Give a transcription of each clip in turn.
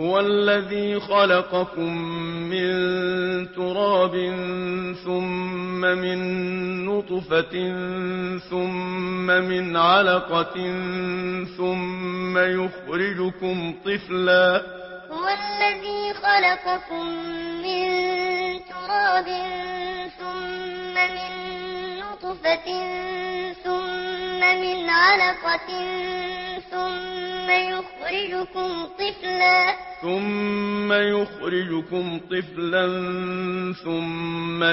هو الذي خلقكم من تراب ثم من نطفة ثم من علقة ثم يخرجكم طفلا. هو الذي خلقكم من تراب ثم من نطفة ثم من علقة ثم يخرجكم طفلا ثم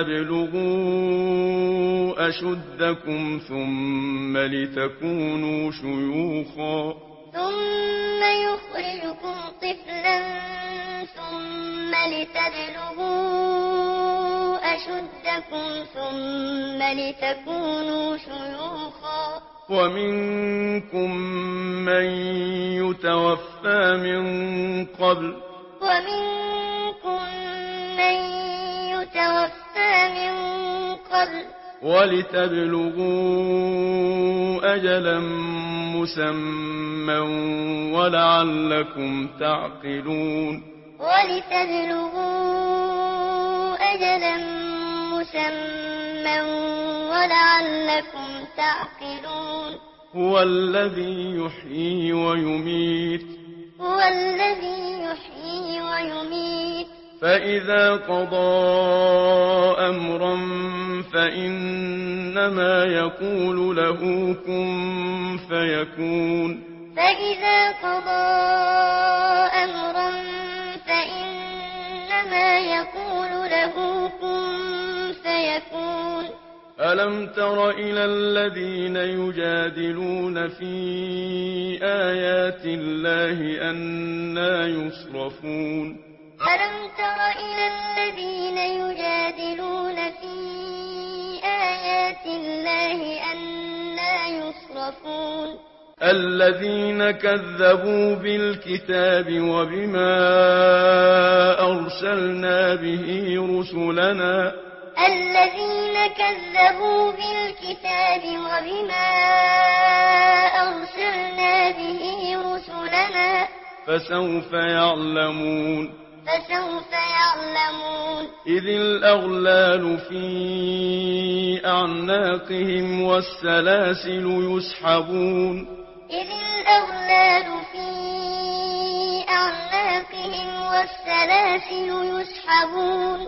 لتبلغوا أشدكم ثم لتكونوا شيوخا. ثم يخرجكم طفلا ثم لتبلغوا أشدكم ثم لتكونوا شيوخا. ومنكم من يتوفى من قبل ولتبلغوا أجلا مسمى ولعلكم تعقلون. هو الذي يحيي ويميت فإذا قضى أمرا فإنما يقول له كن فيكون. ألم تر إلى الذين يجادلون في آيات الله أنى يصرفون. ألم تر إلى الذين يجادلون في آيات الله أنى يصرفون. الذين كذبوا بالكتاب وبما أرسلنا به رسلنا فسوف يعلمون. إذ الأغلال في أعناقهم والسلاسل يسحبون.